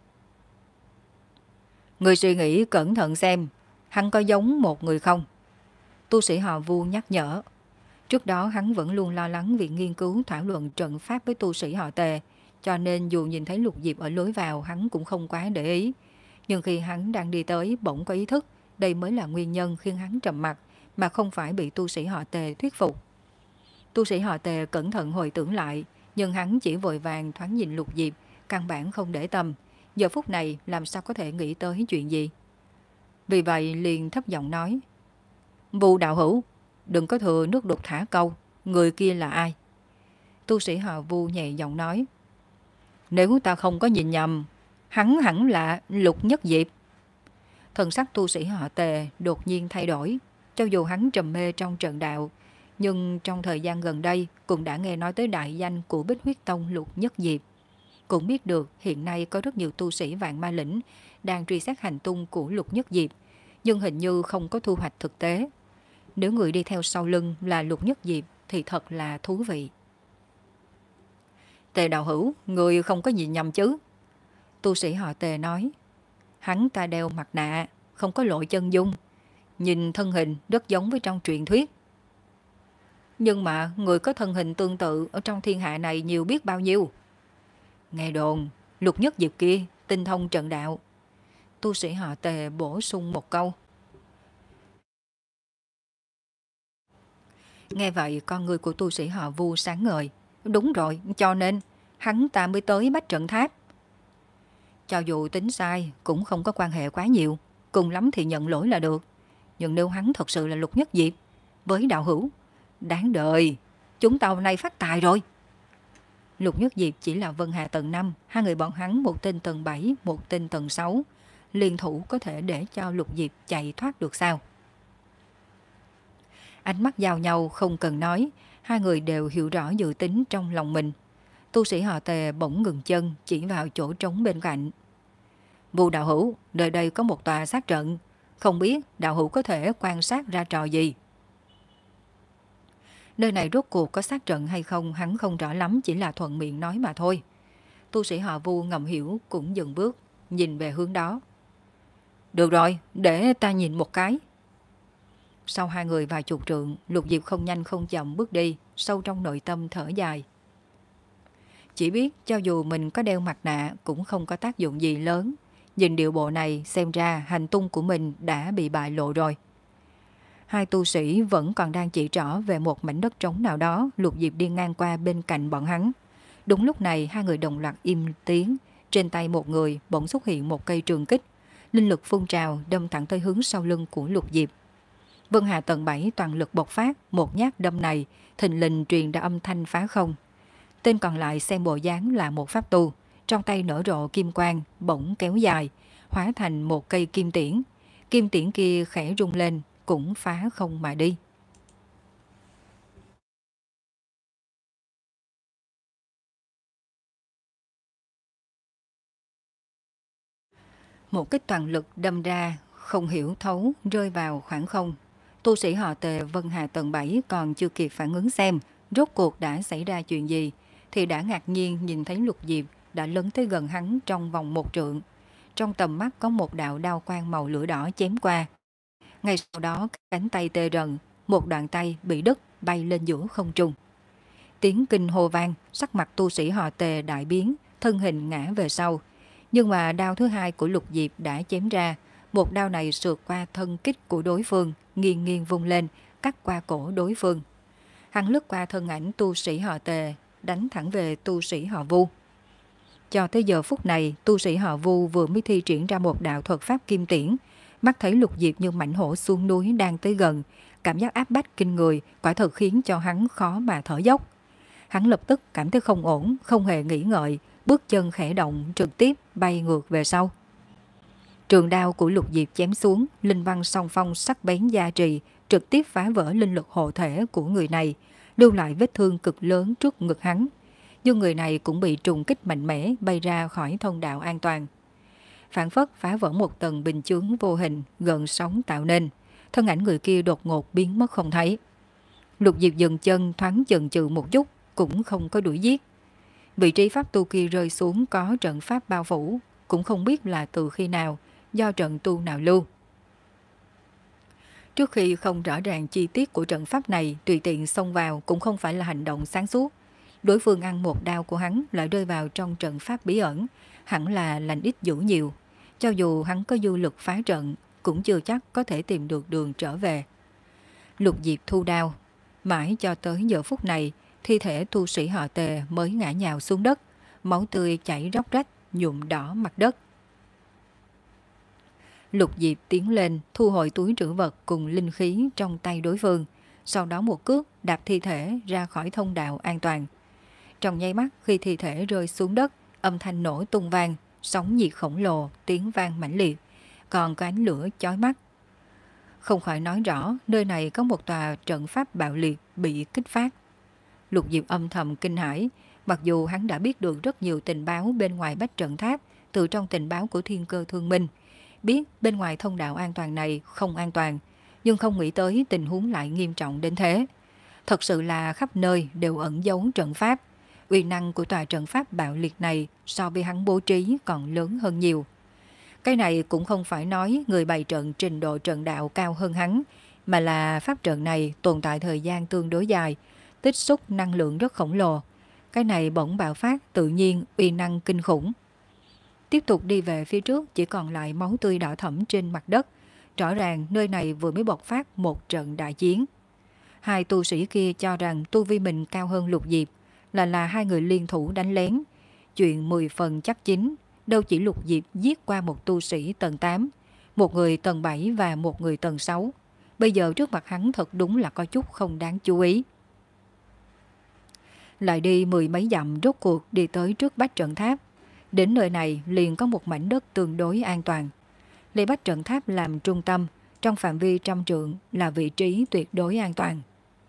Người suy nghĩ cẩn thận xem, hắn có giống một người không? Tu sĩ họ Vu nhắc nhở. Trước đó hắn vẫn luôn lo lắng việc nghiên cứu thảo luận trận pháp với tu sĩ họ Tề, cho nên dù nhìn thấy Lục Diệp ở lối vào hắn cũng không quá để ý. Nhưng khi hắn đang đi tới bỗng có ý thức, đây mới là nguyên nhân khiến hắn trầm mặc, mà không phải bị tu sĩ họ Tề thuyết phục. Tu sĩ họ Tề cẩn thận hồi tưởng lại, nhưng hắn chỉ vội vàng thoáng nhìn Lục Diệp, căn bản không để tâm. Giờ phút này làm sao có thể nghĩ tới chuyện gì? Vì vậy liền thấp giọng nói: Vu đạo hữu, đừng có thừa nước đục thả câu, người kia là ai? Tu sĩ họ Vu nhẹ giọng nói: Nếu ta không có nhìn nhầm, hắn hẳn là Lục Nhất Diệp. Thần sắc tu sĩ họ Tề đột nhiên thay đổi. Cho dù hắn trầm mê trong trận đạo, nhưng trong thời gian gần đây cũng đã nghe nói tới đại danh của Bích Huyết Tông Lục Nhất Diệp. cũng biết được hiện nay có rất nhiều tu sĩ Vạn Ma Lĩnh đang truy sát hành tung của Lục Nhất Diệp, nhưng hình như không có thu hoạch thực tế. Nếu người đi theo sau lưng là Lục Nhất Diệp thì thật là thú vị. Tề đạo hữu, người không có gì nhầm chứ? Tu sĩ họ Tề nói. Hắn ta đeo mặt nạ, không có lộ chân dung, nhìn thân hình rất giống với trong truyền thuyết. Nhưng mà người có thân hình tương tự ở trong thiên hạ này nhiều biết bao nhiêu. Nghe đồn, Lục Nhất Diệp kia tinh thông trận đạo. Tu sĩ họ Tề bổ sung một câu. Nghe vậy con người của tu sĩ họ Vu sáng ngời. Đúng rồi, cho nên hắn ta mới tới Bách Trận Tháp. Cho dù tính sai cũng không có quan hệ quá nhiều, cùng lắm thì nhận lỗi là được. Nhưng nếu hắn thật sự là Lục Nhất Diệp, với đạo hữu, đáng đời, chúng ta hôm nay phát tài rồi. Lục Nhất Diệp chỉ là Vân Hà tầng năm, hai người bọn hắn một tên tầng bảy, một tên tầng sáu. Liên thủ có thể để cho Lục Diệp chạy thoát được sao? Ánh mắt giao nhau không cần nói, hai người đều hiểu rõ dự tính trong lòng mình. Tu sĩ họ Tề bỗng ngừng chân chỉ vào chỗ trống bên cạnh. Vu đạo hữu, nơi đây có một tòa sát trận, không biết đạo hữu có thể quan sát ra trò gì? Nơi này rốt cuộc có sát trận hay không hắn không rõ lắm, chỉ là thuận miệng nói mà thôi. Tu sĩ họ Vu ngầm hiểu cũng dừng bước, nhìn về hướng đó. Được rồi, để ta nhìn một cái. Sau hai người vài chục trượng, Lục Diệp không nhanh không chậm bước đi, sâu trong nội tâm thở dài. Chỉ biết cho dù mình có đeo mặt nạ cũng không có tác dụng gì lớn. Nhìn điệu bộ này xem ra hành tung của mình đã bị bại lộ rồi. Hai tu sĩ vẫn còn đang chỉ trỏ về một mảnh đất trống nào đó. Lục Diệp đi ngang qua bên cạnh bọn hắn. Đúng lúc này hai người đồng loạt im tiếng. Trên tay một người bỗng xuất hiện một cây trường kích. Linh lực phun trào đâm thẳng tới hướng sau lưng của Lục Diệp. Vân Hà tầng bảy toàn lực bộc phát, một nhát đâm này thình lình truyền ra âm thanh phá không. Tên còn lại xem bộ dáng là một pháp tu, trong tay nở rộ kim quang bỗng kéo dài, hóa thành một cây kim tiễn. Kim tiễn kia khẽ rung lên, cũng phá không mà đi. Một kích toàn lực đâm ra, không hiểu thấu, rơi vào khoảng không. Tu sĩ họ Tề Vân Hà tầng bảy còn chưa kịp phản ứng xem rốt cuộc đã xảy ra chuyện gì, thì đã ngạc nhiên nhìn thấy Lục Diệp đã lấn tới gần hắn trong vòng một trượng. Trong tầm mắt có một đạo đao quang màu lửa đỏ chém qua. Ngay sau đó cánh tay tê rần, một đoạn tay bị đứt bay lên giữa không trung. Tiếng kinh hô vang, sắc mặt tu sĩ họ Tề đại biến, thân hình ngã về sau. Nhưng mà đao thứ hai của Lục Diệp đã chém ra, một đao này sượt qua thân kích của đối phương, nghiêng nghiêng vung lên, cắt qua cổ đối phương. Hắn lướt qua thân ảnh tu sĩ họ Tề, đánh thẳng về tu sĩ họ Vu. Cho tới giờ phút này, tu sĩ họ Vu vừa mới thi triển ra một đạo thuật pháp kim tiễn, mắt thấy Lục Diệp như mãnh hổ xuống núi đang tới gần, cảm giác áp bách kinh người, quả thật khiến cho hắn khó mà thở dốc. Hắn lập tức cảm thấy không ổn, không hề nghĩ ngợi, bước chân khẽ động trực tiếp bay ngược về sau. Trường đao của Lục Diệp chém xuống, linh văn song phong sắc bén gia trì, trực tiếp phá vỡ linh lực hộ thể của người này, lưu lại vết thương cực lớn trước ngực hắn. Nhưng người này cũng bị trùng kích mạnh mẽ bay ra khỏi thông đạo an toàn. Phản phất phá vỡ một tầng bình chướng vô hình gần sóng tạo nên, thân ảnh người kia đột ngột biến mất không thấy. Lục Diệp dừng chân thoáng chần chừ một chút, cũng không có đuổi giết. Vị trí pháp tu kia rơi xuống có trận pháp bao phủ, cũng không biết là từ khi nào, do trận tu nào lưu. Trước khi không rõ ràng chi tiết của trận pháp này, tùy tiện xông vào cũng không phải là hành động sáng suốt. Đối phương ăn một đao của hắn lại rơi vào trong trận pháp bí ẩn, hẳn là lành ít dữ nhiều. Cho dù hắn có dư lực phá trận, cũng chưa chắc có thể tìm được đường trở về. Lục Diệp thu đao, mãi cho tới giờ phút này, thi thể tu sĩ họ Tề mới ngã nhào xuống đất, máu tươi chảy róc rách, nhuộm đỏ mặt đất. Lục Diệp tiến lên, thu hồi túi trữ vật cùng linh khí trong tay đối phương, sau đó một cước đạp thi thể ra khỏi thông đạo an toàn. Trong nháy mắt khi thi thể rơi xuống đất, âm thanh nổ tung vang, sóng nhiệt khổng lồ, tiếng vang mãnh liệt, còn có ánh lửa chói mắt. Không khỏi nói rõ, nơi này có một tòa trận pháp bạo liệt bị kích phát. Lục Diệp âm thầm kinh hãi, Mặc dù hắn đã biết được rất nhiều tình báo bên ngoài bách trận tháp từ trong tình báo của Thiên Cơ Thương Minh, biết bên ngoài thông đạo an toàn này không an toàn, nhưng không nghĩ tới tình huống lại nghiêm trọng đến thế. Thật sự là khắp nơi đều ẩn giấu trận pháp. Uy năng của tòa trận pháp bạo liệt này so với hắn bố trí còn lớn hơn nhiều. Cái này cũng không phải nói người bày trận trình độ trận đạo cao hơn hắn, mà là pháp trận này tồn tại thời gian tương đối dài, tích xúc năng lượng rất khổng lồ. Cái này bỗng bạo phát tự nhiên uy năng kinh khủng. Tiếp tục đi về phía trước chỉ còn lại máu tươi đỏ thẫm trên mặt đất. Rõ ràng nơi này vừa mới bộc phát một trận đại chiến. Hai tu sĩ kia cho rằng tu vi mình cao hơn Lục Diệp, là là hai người liên thủ đánh lén. Chuyện mười phần chắc chín, đâu chỉ Lục Diệp giết qua một tu sĩ tầng tám, một người tầng bảy và một người tầng sáu. Bây giờ trước mặt hắn thật đúng là có chút không đáng chú ý. Lại đi mười mấy dặm rốt cuộc đi tới trước bách trận tháp. Đến nơi này liền có một mảnh đất tương đối an toàn. Lấy bách trận tháp làm trung tâm, trong phạm vi trăm trượng là vị trí tuyệt đối an toàn.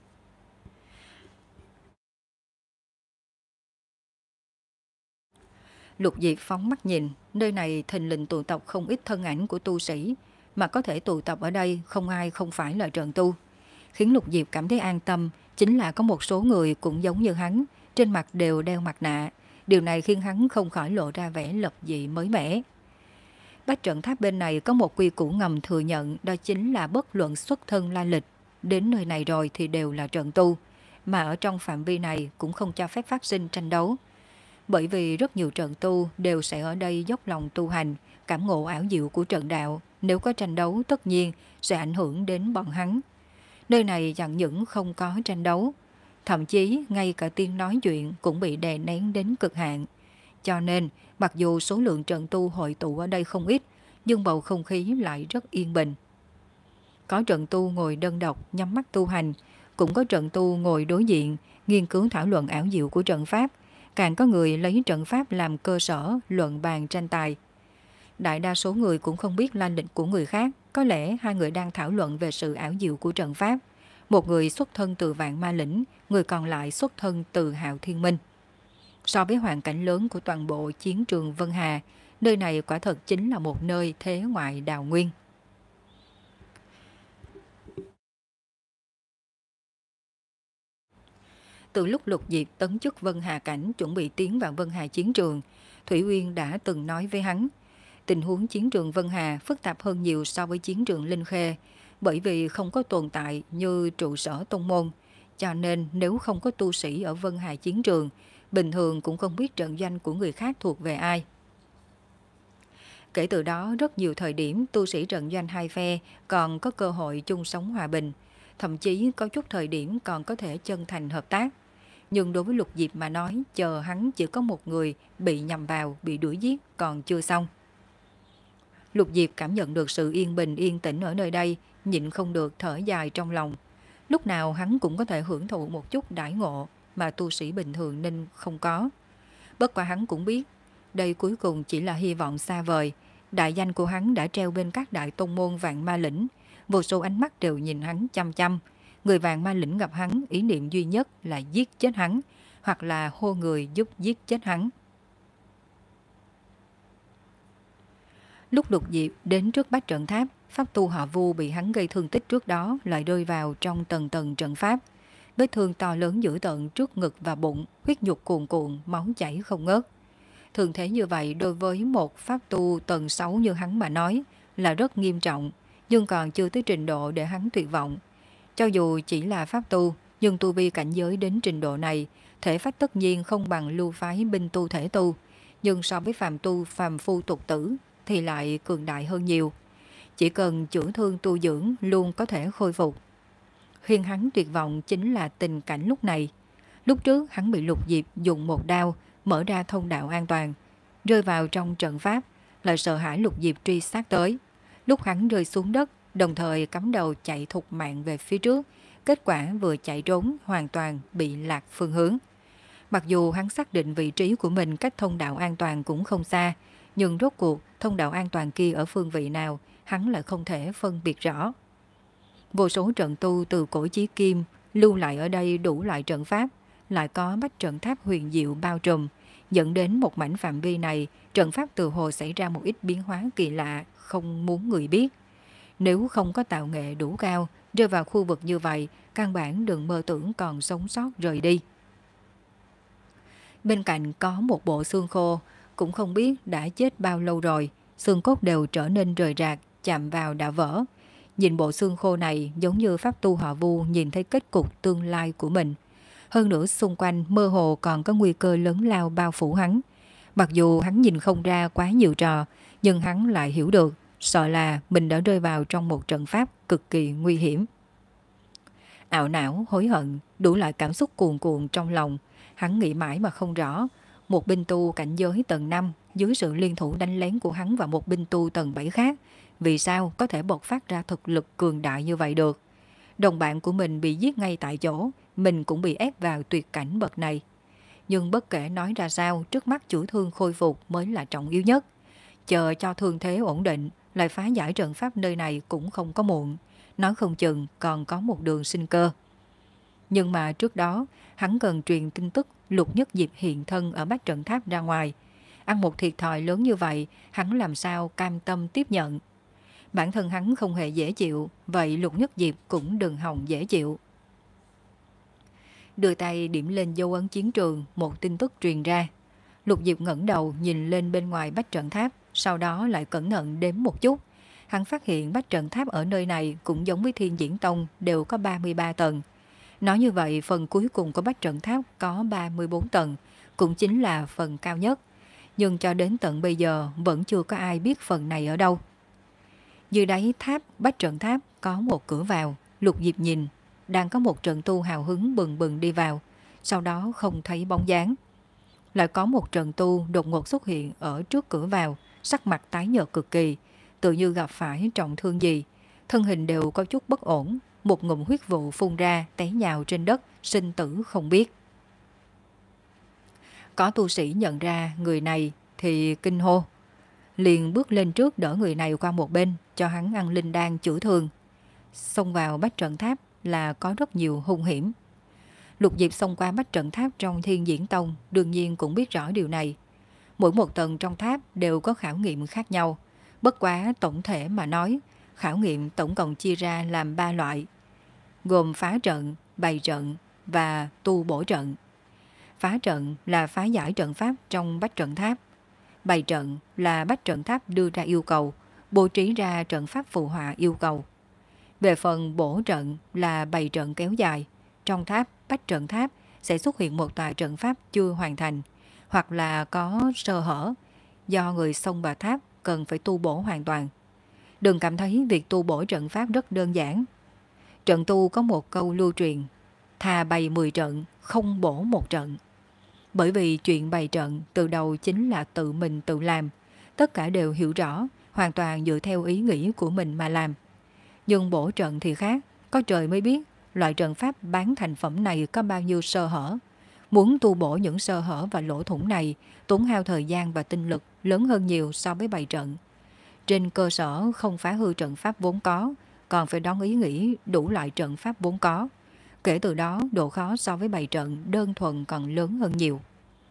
Lục Diệp phóng mắt nhìn, nơi này thình lình tụ tập không ít thân ảnh của tu sĩ, mà có thể tụ tập ở đây không ai không phải là trận tu. Khiến Lục Diệp cảm thấy an tâm chính là có một số người cũng giống như hắn, trên mặt đều đeo mặt nạ. Điều này khiến hắn không khỏi lộ ra vẻ lập dị mới mẻ. Bách trận tháp bên này có một quy củ ngầm thừa nhận, đó chính là bất luận xuất thân lai lịch, đến nơi này rồi thì đều là trận tu, mà ở trong phạm vi này cũng không cho phép phát sinh tranh đấu. Bởi vì rất nhiều trận tu đều sẽ ở đây dốc lòng tu hành, cảm ngộ ảo diệu của trận đạo, nếu có tranh đấu tất nhiên sẽ ảnh hưởng đến bọn hắn. Nơi này chẳng những không có tranh đấu, thậm chí ngay cả tiếng nói chuyện cũng bị đè nén đến cực hạn. Cho nên, mặc dù số lượng trận tu hội tụ ở đây không ít, nhưng bầu không khí lại rất yên bình. Có trận tu ngồi đơn độc nhắm mắt tu hành, cũng có trận tu ngồi đối diện, nghiên cứu thảo luận ảo diệu của trận pháp, càng có người lấy trận pháp làm cơ sở luận bàn tranh tài. Đại đa số người cũng không biết lai lịch của người khác, có lẽ hai người đang thảo luận về sự ảo diệu của trận pháp. Một người xuất thân từ Vạn Ma Lĩnh, người còn lại xuất thân từ Hạo Thiên Minh. So với hoàn cảnh lớn của toàn bộ chiến trường Vân Hà, nơi này quả thật chính là một nơi thế ngoại đào nguyên. Từ lúc Lục Diệp tấn chức Vân Hà cảnh chuẩn bị tiến vào Vân Hà chiến trường, Thủy Uyên đã từng nói với hắn, tình huống chiến trường Vân Hà phức tạp hơn nhiều so với chiến trường Linh Khê, bởi vì không có tồn tại như trụ sở tông môn, cho nên nếu không có tu sĩ ở Vân Hà chiến trường, bình thường cũng không biết trận doanh của người khác thuộc về ai. Kể từ đó, rất nhiều thời điểm tu sĩ trận doanh hai phe còn có cơ hội chung sống hòa bình, thậm chí có chút thời điểm còn có thể chân thành hợp tác. Nhưng đối với Lục Diệp mà nói, chờ hắn chỉ có một người bị nhầm vào, bị đuổi giết còn chưa xong. Lục Diệp cảm nhận được sự yên bình yên tĩnh ở nơi đây, nhịn không được thở dài trong lòng. Lúc nào hắn cũng có thể hưởng thụ một chút đãi ngộ mà tu sĩ bình thường nên không có. Bất quá hắn cũng biết, đây cuối cùng chỉ là hy vọng xa vời. Đại danh của hắn đã treo bên các đại tông môn Vạn Ma Lĩnh, vô số ánh mắt đều nhìn hắn chăm chăm. Người Vạn Ma Lĩnh gặp hắn, ý niệm duy nhất là giết chết hắn, hoặc là hô người giúp giết chết hắn. Lúc Lục Diệp đến trước bách trận tháp, pháp tu họ Vu bị hắn gây thương tích trước đó lại rơi vào trong tầng tầng trận pháp. Vết thương to lớn dữ tợn trước ngực và bụng, huyết nhục cuồn cuộn, máu chảy không ngớt. Thường thế như vậy đối với một pháp tu tầng sáu như hắn mà nói là rất nghiêm trọng, nhưng còn chưa tới trình độ để hắn tuyệt vọng. Cho dù chỉ là pháp tu, nhưng tu vi cảnh giới đến trình độ này, thể phách tất nhiên không bằng lưu phái binh tu thể tu, nhưng so với phàm tu phàm phu tục tử thì lại cường đại hơn nhiều. Chỉ cần chữa thương tu dưỡng luôn có thể khôi phục. Khiến hắn tuyệt vọng chính là tình cảnh lúc này. Lúc trước hắn bị Lục Diệp dùng một đao mở ra thông đạo an toàn, rơi vào trong trận pháp, lại sợ hãi Lục Diệp truy sát tới. Lúc hắn rơi xuống đất, đồng thời cắm đầu chạy thục mạng về phía trước, kết quả vừa chạy trốn hoàn toàn bị lạc phương hướng. Mặc dù hắn xác định vị trí của mình cách thông đạo an toàn cũng không xa, nhưng rốt cuộc thông đạo an toàn kia ở phương vị nào hắn lại không thể phân biệt rõ. Vô số trận tu từ cổ chí kim lưu lại ở đây đủ loại trận pháp, lại có bách trận tháp huyền diệu bao trùm, dẫn đến một mảnh phạm vi này, trận pháp từ hồ xảy ra một ít biến hóa kỳ lạ, không muốn người biết. Nếu không có tạo nghệ đủ cao, rơi vào khu vực như vậy, căn bản đừng mơ tưởng còn sống sót rời đi. Bên cạnh có một bộ xương khô, cũng không biết đã chết bao lâu rồi, xương cốt đều trở nên rời rạc, chạm vào đã vỡ. Nhìn bộ xương khô này giống như pháp tu họ Vu nhìn thấy kết cục tương lai của mình. Hơn nữa xung quanh mơ hồ còn có nguy cơ lớn lao bao phủ hắn. Mặc dù hắn nhìn không ra quá nhiều trò, nhưng hắn lại hiểu được, sợ là mình đã rơi vào trong một trận pháp cực kỳ nguy hiểm. Ảo não, hối hận, đủ loại cảm xúc cuồn cuộn trong lòng. Hắn nghĩ mãi mà không rõ, một binh tu cảnh giới tầng năm dưới sự liên thủ đánh lén của hắn và một binh tu tầng bảy khác, vì sao có thể bộc phát ra thực lực cường đại như vậy được. Đồng bạn của mình bị giết ngay tại chỗ, mình cũng bị ép vào tuyệt cảnh bậc này. Nhưng bất kể nói ra sao, trước mắt chữa thương khôi phục mới là trọng yếu nhất. Chờ cho thương thế ổn định, lại phá giải trận pháp nơi này cũng không có muộn. Nói không chừng còn có một đường sinh cơ. Nhưng mà trước đó, hắn cần truyền tin tức Lục Nhất Diệp hiện thân ở bách trận tháp ra ngoài. Ăn một thiệt thòi lớn như vậy, hắn làm sao cam tâm tiếp nhận. Bản thân hắn không hề dễ chịu, vậy Lục Nhất Diệp cũng đừng hòng dễ chịu. Đưa tay điểm lên dấu ấn chiến trường, một tin tức truyền ra. Lục Diệp ngẩng đầu nhìn lên bên ngoài bách trận tháp, sau đó lại cẩn thận đếm một chút. Hắn phát hiện bách trận tháp ở nơi này cũng giống với Thiên Diễn Tông, đều có ba mươi ba tầng. Nói như vậy, phần cuối cùng của bách trận tháp có ba mươi bốn tầng, cũng chính là phần cao nhất. Nhưng cho đến tận bây giờ vẫn chưa có ai biết phần này ở đâu. Dưới đáy tháp bách trận tháp có một cửa vào. Lục Diệp nhìn, đang có một trận tu hào hứng bừng bừng đi vào, sau đó không thấy bóng dáng. Lại có một trận tu đột ngột xuất hiện ở trước cửa vào, sắc mặt tái nhợt cực kỳ, tự như gặp phải trọng thương gì, thân hình đều có chút bất ổn, một ngụm huyết vụ phun ra, té nhào trên đất, sinh tử không biết. Có tu sĩ nhận ra người này thì kinh hô, liền bước lên trước đỡ người này qua một bên, cho hắn ăn linh đan chữa thương. Xông vào bách trận tháp là có rất nhiều hung hiểm. Lục Diệp xông qua bách trận tháp trong Thiên Diễn Tông, đương nhiên cũng biết rõ điều này. Mỗi một tầng trong tháp đều có khảo nghiệm khác nhau. Bất quá tổng thể mà nói, khảo nghiệm tổng cộng chia ra làm ba loại, gồm phá trận, bày trận và tu bổ trận. Phá trận là phá giải trận pháp trong bách trận tháp. Bày trận là bách trận tháp đưa ra yêu cầu, bố trí ra trận pháp phụ họa yêu cầu. Về phần bổ trận là bày trận kéo dài. Trong tháp, bách trận tháp sẽ xuất hiện một tòa trận pháp chưa hoàn thành, hoặc là có sơ hở, do người xông vào tháp cần phải tu bổ hoàn toàn. Đừng cảm thấy việc tu bổ trận pháp rất đơn giản. Trận tu có một câu lưu truyền, thà bày mười trận, không bổ một trận. Bởi vì chuyện bày trận từ đầu chính là tự mình tự làm, tất cả đều hiểu rõ, hoàn toàn dựa theo ý nghĩ của mình mà làm. Nhưng bổ trận thì khác, có trời mới biết loại trận pháp bán thành phẩm này có bao nhiêu sơ hở. Muốn tu bổ những sơ hở và lỗ thủng này, tốn hao thời gian và tinh lực lớn hơn nhiều so với bày trận. Trên cơ sở không phá hư trận pháp vốn có, còn phải đón ý nghĩ đủ loại trận pháp vốn có. Kể từ đó, độ khó so với bày trận đơn thuần còn lớn hơn nhiều.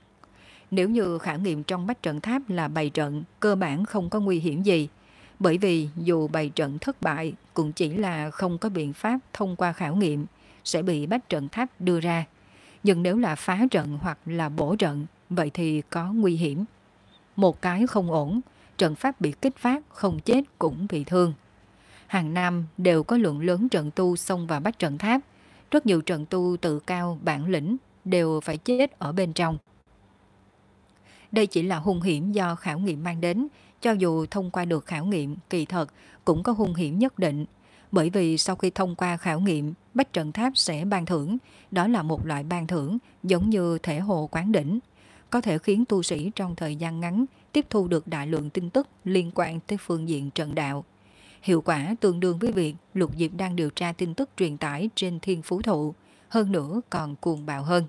Nếu như khảo nghiệm trong bách trận tháp là bày trận, cơ bản không có nguy hiểm gì. Bởi vì dù bày trận thất bại, cũng chỉ là không có biện pháp thông qua khảo nghiệm, sẽ bị bách trận tháp đưa ra. Nhưng nếu là phá trận hoặc là bổ trận, vậy thì có nguy hiểm. Một cái không ổn, trận pháp bị kích phát, không chết cũng bị thương. Hàng năm đều có lượng lớn trận tu xông vào bách trận tháp. Rất nhiều trận tu tự cao, bản lĩnh đều phải chết ở bên trong. Đây chỉ là hung hiểm do khảo nghiệm mang đến. Cho dù thông qua được khảo nghiệm, kỳ thật cũng có hung hiểm nhất định. Bởi vì sau khi thông qua khảo nghiệm, bách trận tháp sẽ ban thưởng. Đó là một loại ban thưởng giống như thể hồ quán đỉnh, có thể khiến tu sĩ trong thời gian ngắn tiếp thu được đại lượng tin tức liên quan tới phương diện trận đạo. Hiệu quả tương đương với việc Lục Diệp đang điều tra tin tức truyền tải trên Thiên Phú Thụ, hơn nữa còn cuồng bạo hơn.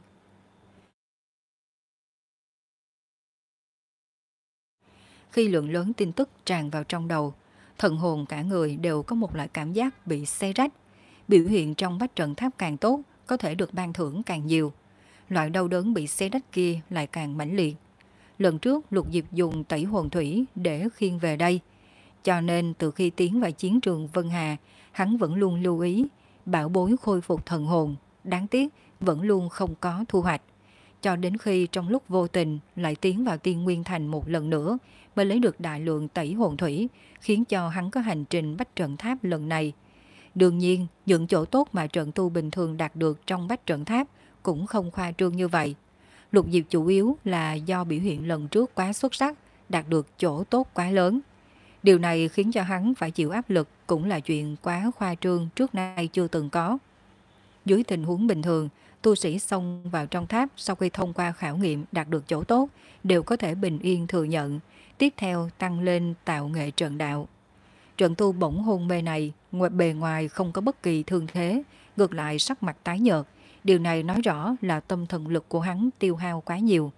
Khi lượng lớn tin tức tràn vào trong đầu, thần hồn cả người đều có một loại cảm giác bị xé rách. Biểu hiện trong bách trận tháp càng tốt, có thể được ban thưởng càng nhiều. loại đau đớn bị xé rách kia lại càng mãnh liệt. Lần trước Lục Diệp dùng tẩy hồn thủy để khiêng về đây, cho nên từ khi tiến vào chiến trường Vân Hà, hắn vẫn luôn lưu ý bảo bối khôi phục thần hồn, đáng tiếc vẫn luôn không có thu hoạch. Cho đến khi trong lúc vô tình lại tiến vào Tiên Nguyên Thành một lần nữa mới lấy được đại lượng tẩy hồn thủy, khiến cho hắn có hành trình Bách Trận Tháp lần này. Đương nhiên, những chỗ tốt mà trận tu bình thường đạt được trong Bách Trận Tháp cũng không khoa trương như vậy. Lục Diệp chủ yếu là do biểu hiện lần trước quá xuất sắc, đạt được chỗ tốt quá lớn. Điều này khiến cho hắn phải chịu áp lực, cũng là chuyện quá khoa trương trước nay chưa từng có. Dưới tình huống bình thường, tu sĩ xông vào trong tháp sau khi thông qua khảo nghiệm đạt được chỗ tốt đều có thể bình yên thừa nhận, tiếp theo tăng lên tạo nghệ trận đạo. Trận tu bỗng hôn mê này, ngoài bề ngoài không có bất kỳ thương thế, ngược lại sắc mặt tái nhợt. Điều này nói rõ là tâm thần lực của hắn tiêu hao quá nhiều.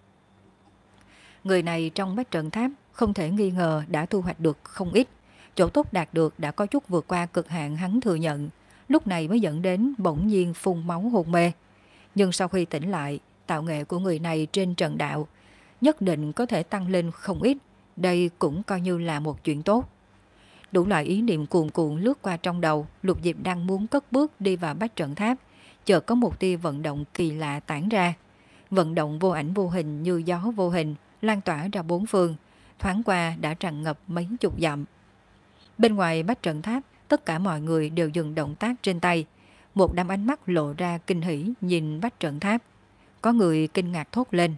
Người này trong Bách Trận Tháp không thể nghi ngờ đã thu hoạch được không ít. Chỗ tốt đạt được đã có chút vượt qua cực hạn hắn thừa nhận, lúc này mới dẫn đến bỗng nhiên phun máu hôn mê. Nhưng sau khi tỉnh lại, tạo nghệ của người này trên trận đạo nhất định có thể tăng lên không ít. Đây cũng coi như là một chuyện tốt. Đủ loại ý niệm cuồn cuộn lướt qua trong đầu, Lục Diệp đang muốn cất bước đi vào Bách Trận Tháp, chợt có một tia vận động kỳ lạ tản ra. Vận động vô ảnh vô hình như gió vô hình, lan tỏa ra bốn phương, thoáng qua đã tràn ngập mấy chục dặm. Bên ngoài Bách Trận Tháp, tất cả mọi người đều dừng động tác trên tay. Một đám ánh mắt lộ ra kinh hỉ nhìn Bách Trận Tháp. Có người kinh ngạc thốt lên: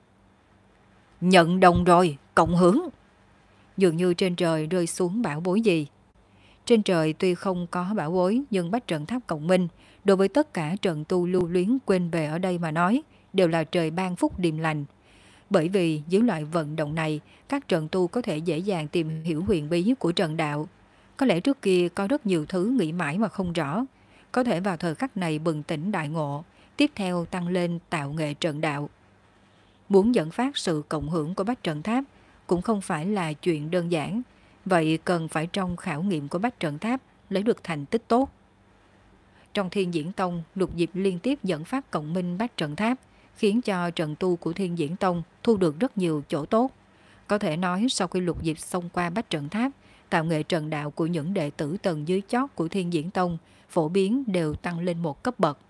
nhận đồng rồi, cộng hưởng! Dường như trên trời rơi xuống bảo bối gì. Trên trời tuy không có bảo bối, nhưng Bách Trận Tháp cộng minh, đối với tất cả trận tu lưu luyến quên về ở đây mà nói, đều là trời ban phúc điềm lành. Bởi vì dưới loại vận động này, các trận tu có thể dễ dàng tìm hiểu huyền bí của trận đạo. Có lẽ trước kia có rất nhiều thứ nghĩ mãi mà không rõ, có thể vào thời khắc này bừng tỉnh đại ngộ, tiếp theo tăng lên tạo nghệ trận đạo. Muốn dẫn phát sự cộng hưởng của Bách Trận Tháp cũng không phải là chuyện đơn giản, vậy cần phải trong khảo nghiệm của Bách Trận Tháp lấy được thành tích tốt. Trong Thiên Diễn Tông, Lục Diệp liên tiếp dẫn phát cộng minh Bách Trận Tháp, khiến cho trận tu của Thiên Diễn Tông thu được rất nhiều chỗ tốt. Có thể nói sau khi Lục Diệp xông qua Bách Trận Tháp, tạo nghệ trận đạo của những đệ tử tầng dưới chót của Thiên Diễn Tông phổ biến đều tăng lên một cấp bậc.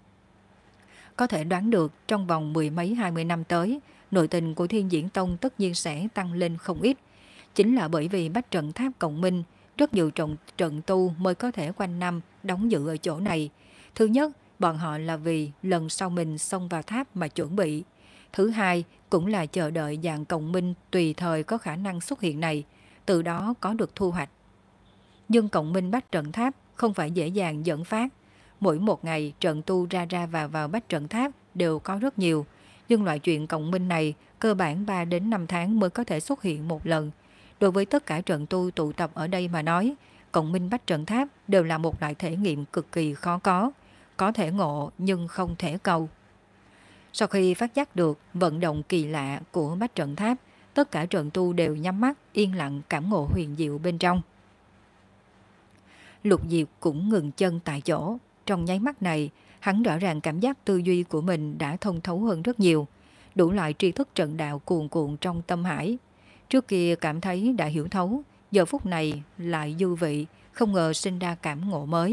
Có thể đoán được trong vòng mười mấy hai mươi năm tới, nội tình của Thiên Diễn Tông tất nhiên sẽ tăng lên không ít. Chính là bởi vì Bách Trận Tháp cộng minh, rất nhiều trận, trận tu mới có thể quanh năm đóng giữ ở chỗ này. Thứ nhất, bọn họ là vì lần sau mình xông vào tháp mà chuẩn bị. Thứ hai, cũng là chờ đợi dạng cộng minh tùy thời có khả năng xuất hiện này, từ đó có được thu hoạch. Nhưng cộng minh Bách Trận Tháp không phải dễ dàng dẫn phát. Mỗi một ngày trận tu ra ra vào vào Bách Trận Tháp đều có rất nhiều, nhưng loại chuyện cộng minh này cơ bản ba đến năm tháng mới có thể xuất hiện một lần. Đối với tất cả trận tu tụ tập ở đây mà nói, cộng minh Bách Trận Tháp đều là một loại thể nghiệm cực kỳ khó có, có thể ngộ nhưng không thể cầu. Sau khi phát giác được vận động kỳ lạ của Bách Trận Tháp, tất cả trận tu đều nhắm mắt yên lặng cảm ngộ huyền diệu bên trong. Lục Diệp cũng ngừng chân tại chỗ. Trong nháy mắt này, hắn rõ ràng cảm giác tư duy của mình đã thông thấu hơn rất nhiều, đủ loại tri thức trận đạo cuồn cuộn trong tâm hải. Trước kia cảm thấy đã hiểu thấu, giờ phút này lại dư vị, không ngờ sinh ra cảm ngộ mới.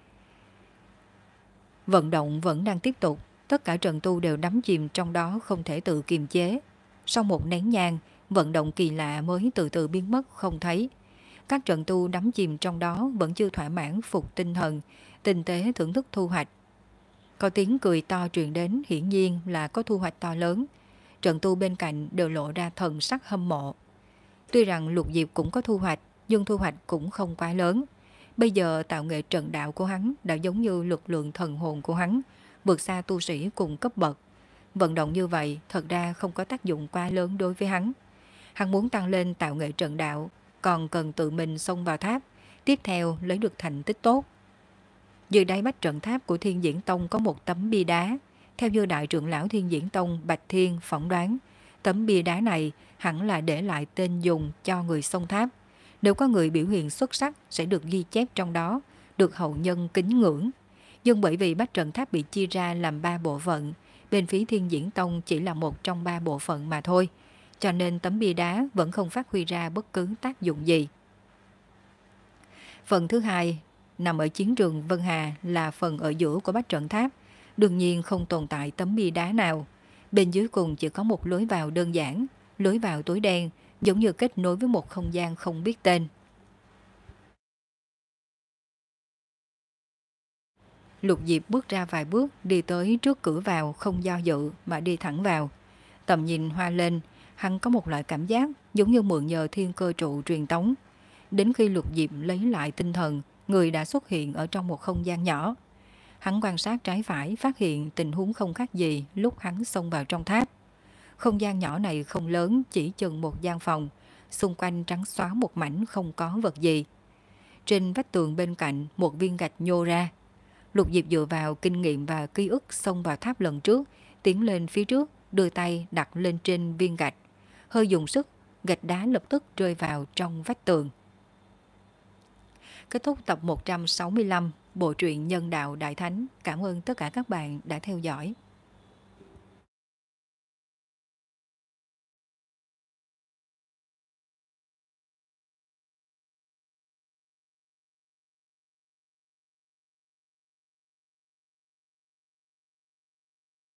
Vận động vẫn đang tiếp tục, tất cả trận tu đều đắm chìm trong đó không thể tự kiềm chế. Sau một nén nhang, vận động kỳ lạ mới từ từ biến mất không thấy. Các trận tu đắm chìm trong đó vẫn chưa thỏa mãn phục tinh thần, tinh tế thưởng thức thu hoạch. Có tiếng cười to truyền đến, hiển nhiên là có thu hoạch to lớn. Trận tu bên cạnh đều lộ ra thần sắc hâm mộ. Tuy rằng Lục Diệp cũng có thu hoạch, nhưng thu hoạch cũng không quá lớn. Bây giờ tạo nghệ trận đạo của hắn đã giống như lực lượng thần hồn của hắn, vượt xa tu sĩ cùng cấp bậc. Vận động như vậy thật ra không có tác dụng quá lớn đối với hắn. Hắn muốn tăng lên tạo nghệ trận đạo, còn cần tự mình xông vào tháp, tiếp theo lấy được thành tích tốt. Dưới đáy Bách Trận Tháp của Thiên Diễn Tông có một tấm bia đá. Theo như đại trưởng lão Thiên Diễn Tông Bạch Thiên phỏng đoán, tấm bia đá này hẳn là để lại tên dùng cho người xông tháp. Nếu có người biểu hiện xuất sắc sẽ được ghi chép trong đó, được hậu nhân kính ngưỡng. Nhưng bởi vì Bách Trận Tháp bị chia ra làm ba bộ phận, bên phía Thiên Diễn Tông chỉ là một trong ba bộ phận mà thôi, cho nên tấm bia đá vẫn không phát huy ra bất cứ tác dụng gì. Phần thứ hai nằm ở chiến trường Vân Hà, là phần ở giữa của bách trận tháp, đương nhiên không tồn tại tấm bia đá nào. Bên dưới cùng chỉ có một lối vào đơn giản, lối vào tối đen, giống như kết nối với một không gian không biết tên. Lục Diệp bước ra vài bước, đi tới trước cửa vào, không do dự mà đi thẳng vào. Tầm nhìn hoa lên, hắn có một loại cảm giác giống như mượn nhờ thiên cơ trụ truyền tống. Đến khi Lục Diệp lấy lại tinh thần, người đã xuất hiện ở trong một không gian nhỏ. Hắn quan sát trái phải, phát hiện tình huống không khác gì lúc hắn xông vào trong tháp. Không gian nhỏ này không lớn, chỉ chừng một gian phòng, xung quanh trắng xóa một mảnh không có vật gì. Trên vách tường bên cạnh một viên gạch nhô ra. Lục Diệp dựa vào kinh nghiệm và ký ức xông vào tháp lần trước, tiến lên phía trước, đưa tay đặt lên trên viên gạch. Hơi dùng sức, gạch đá lập tức rơi vào trong vách tường. Kết thúc tập một trăm sáu mươi lăm Bộ truyện Nhân Đạo Đại Thánh. Cảm ơn tất cả các bạn đã theo dõi.